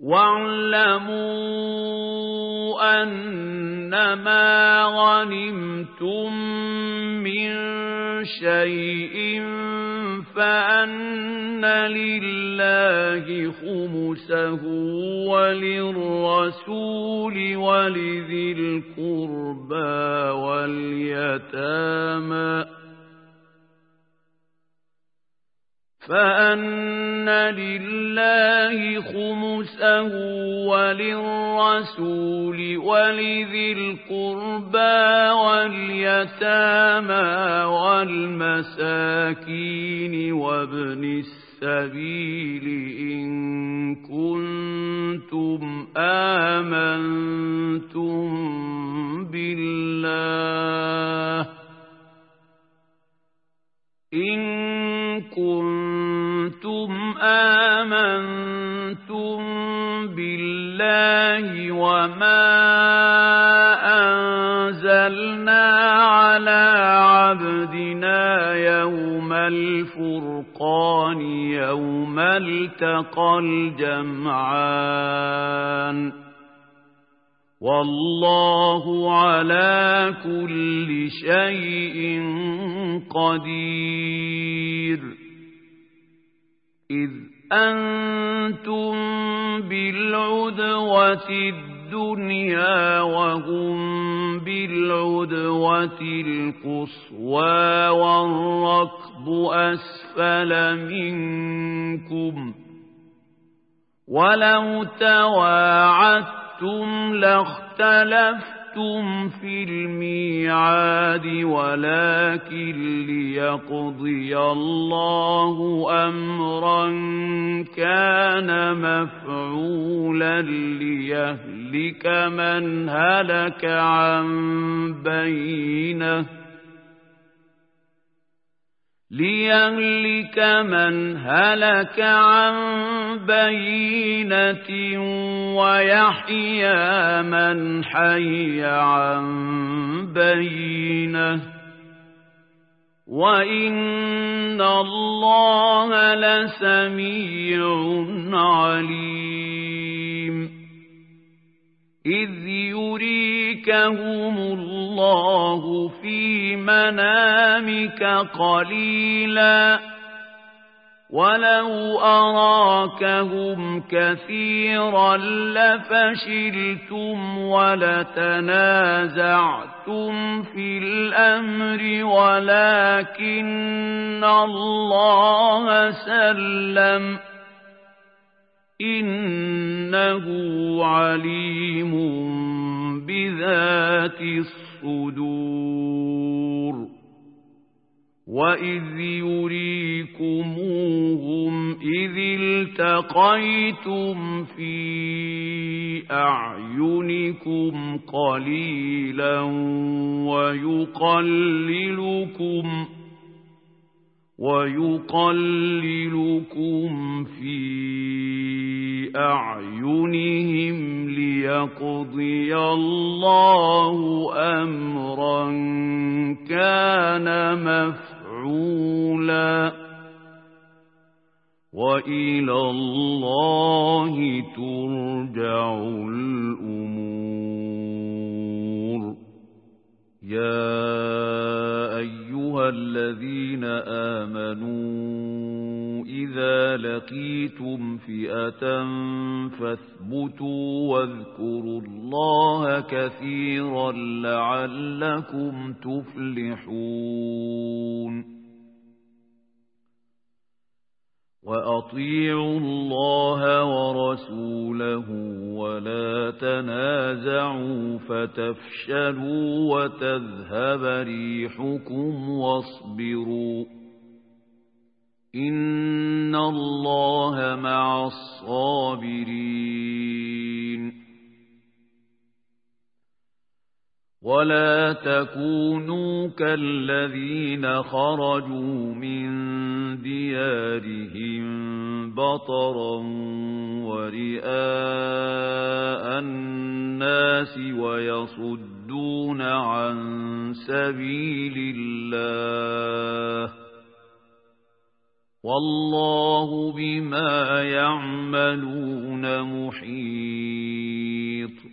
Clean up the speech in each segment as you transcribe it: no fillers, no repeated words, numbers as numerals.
واعلموا أنما غنمتم من شيء فأن لله خمسه وللرسول ولذي القربى واليتامى فأن لله خمسه وللرسول ولذي القربى واليتامى والمساكين وابن السبيل إن كنتم آمنتم بالله وما أنزلنا على عبدنا يوم الفرقان يوم التقى الجمعان والله على كل شيء قدير إذ أنتم بالعدوة الدنيا وهم بالعدوة القصوى والركب أسفل منكم ولو تواعدتم لاختلفتم في الميعاد ولكن ليقضي الله أمرا كان مفعولا ليهلك من هلك عن بينة ويحيى من حي عن بينة وإن الله لسميع عليم إذ يريكهم الله في منامك قليلا ولو أراكهم كثيرا لفشلتم ولتنازعتم في الأمر ولكن الله سلم إنه عليم بذات الصدور وإذ يريكموهم إذ التقيتم في أعينكم قليلا ويقللكم في أعينهم ليقضي الله أمرا كان مفعولا وإلى الله ترجع الأمور يا أيها الذين آمنوا إذا لقيتم فئة فاثبتوا واذكروا الله كثيرا لعلكم تفلحون وأطيعوا الله ورسوله ولا تنازعوا فتفشلوا وتذهب ريحكم واصبروا إن الله مع الصابرين ولا تكونوا كالذين خرجوا من ديارهم بطرا ورئاء الناس ويصدون عن سبيل الله والله بما يعملون محيط.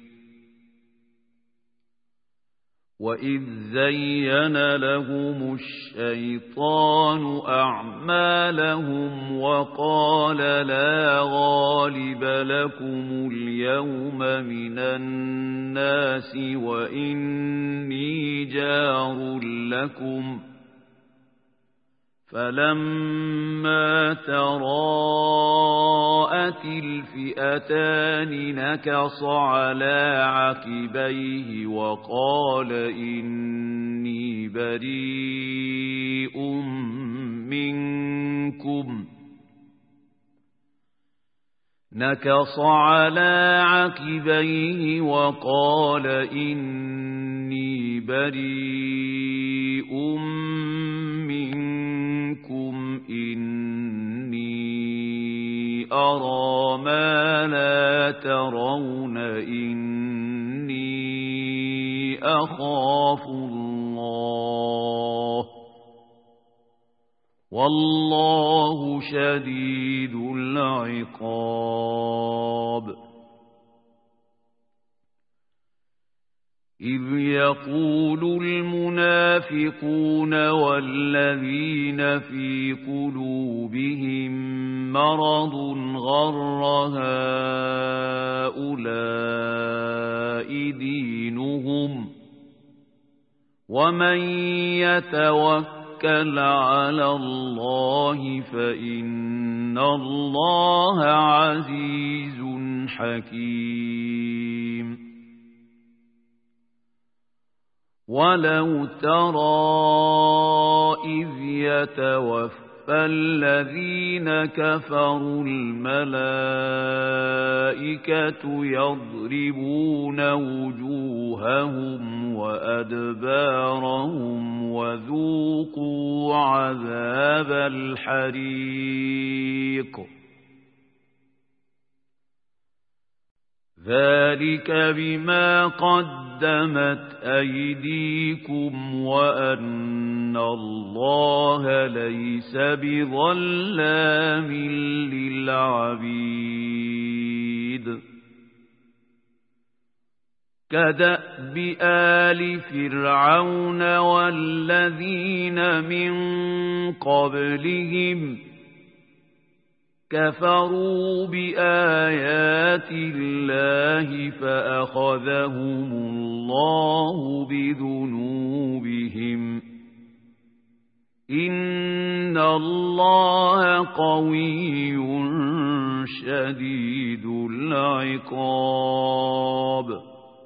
وإذ زين لهم الشيطان أعمالهم وقال لا غالب لكم اليوم من الناس وإني جار لكم فلما تراءت الفئتان نكص على عقبيه وقال إني بريء منكم نكص على عقبيه وقال إني بريء منكم إني أرى ما لا ترون إني أخاف الله والله شديد العقاب. إذ يقول المنافقون والذين في قلوبهم مرض غر هؤلاء دينهم ومن يتوكل على الله فإن الله عزيز حكيم. ولو ترى إذ يتوفى الذين كفروا الملائكة يضربون وجوههم وأدبارهم وذوقوا عذاب الحريق ذلك بما قدمت أيديكم وأن الله ليس بظلام للعبيد. كدأب آل فرعون والذين من قبلهم كفروا بآيات الله فأخذهم الله بذنوبهم إن الله قوي شديد العقاب.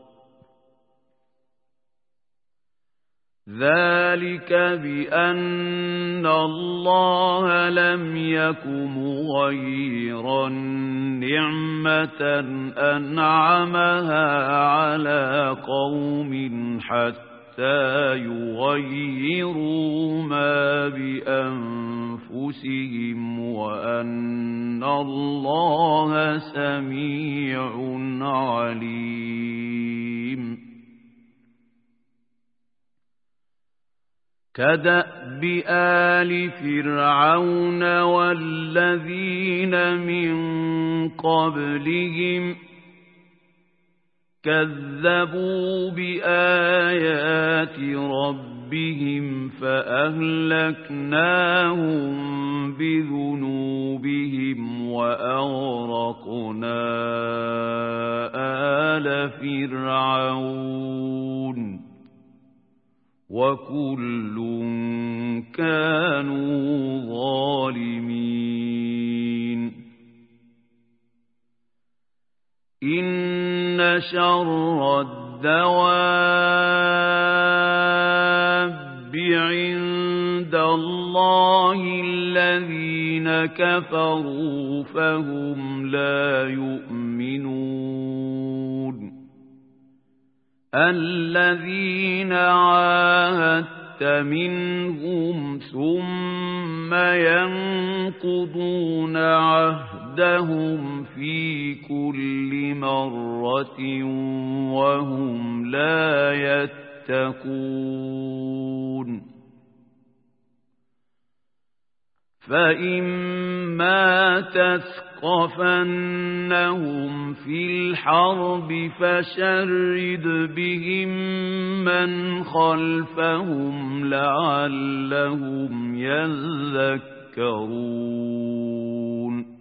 ذلك بأن الله لم يك مغيرا نعمة أنعمها على قوم حتى يغيروا ما بأنفسهم وأن الله سميع عليم. كدأب آل فرعون والذين من قبلهم كذبوا بآيات ربهم فأهلكناهم بذنوبهم وأغرقنا آل فرعون وكل كانوا ظالمين. إن شر الدواب عند الله الذين كفروا فهم لا يؤمنون. الذين عاهدت منهم ثم ينقضون عهدهم في كل مرة وهم لا يتقون. فإما تثقفنهم في الحرب فشرد بهم من خلفهم لعلهم يذكرون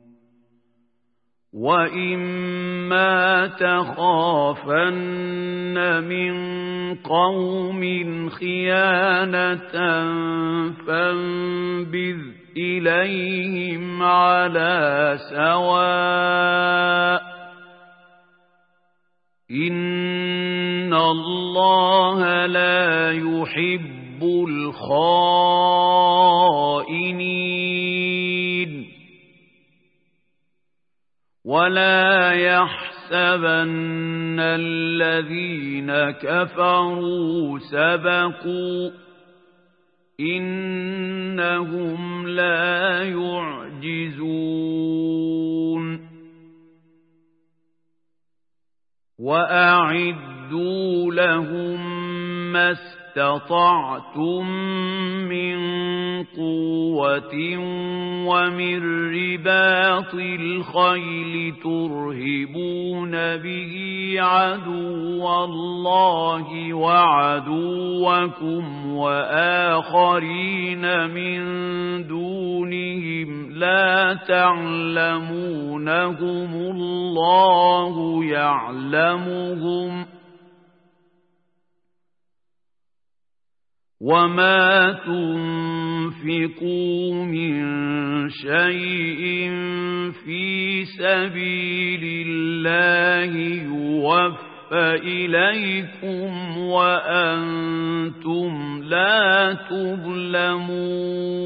وإما تخافن من قوم خيانة فانبذ إليهم على سواء إن الله لا يحب الخائنين ولا يحسبن الذين كفروا سبقوا إنهم لا يعجزون وأعدوا لهم ما استطعتم من قوة ومن رباط الخيل ترهبون به عدو الله وعدوكم وآخرين من دونهم لا تعلمونهم الله يعلمهم وما تنفقوا من شيء في سبيل الله يوفى إليكم وأنتم لا تظلمون